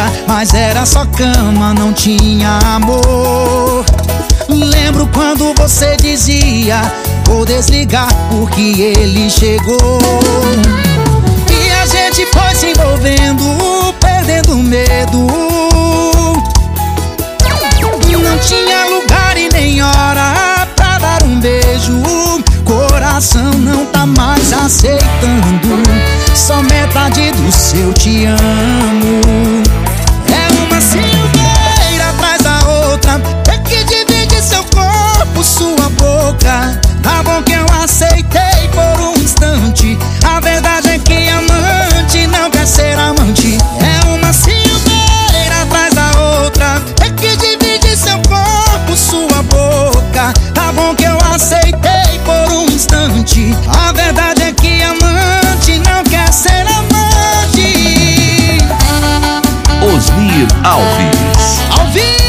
mas era só cama, não tinha amor. Lembro quando você dizia: vou desligar porque ele chegou. E a gente foi se envolvendo, perdendo medo. Não tinha lugar e nem hora pra dar um beijo. Coração não tá mais aceitando só metade do seu te amo. É uma silveira atrás da outra, é que divide seu corpo, sua boca. Tá bom que eu aceitei por um instante. A verdade é que amante não quer ser amante. É uma silveira atrás da outra, é que divide seu corpo, sua boca. Tá bom que eu aceitei por um instante. A verdade é que amante não quer ser amante. Osmir Alves. Ao vivo.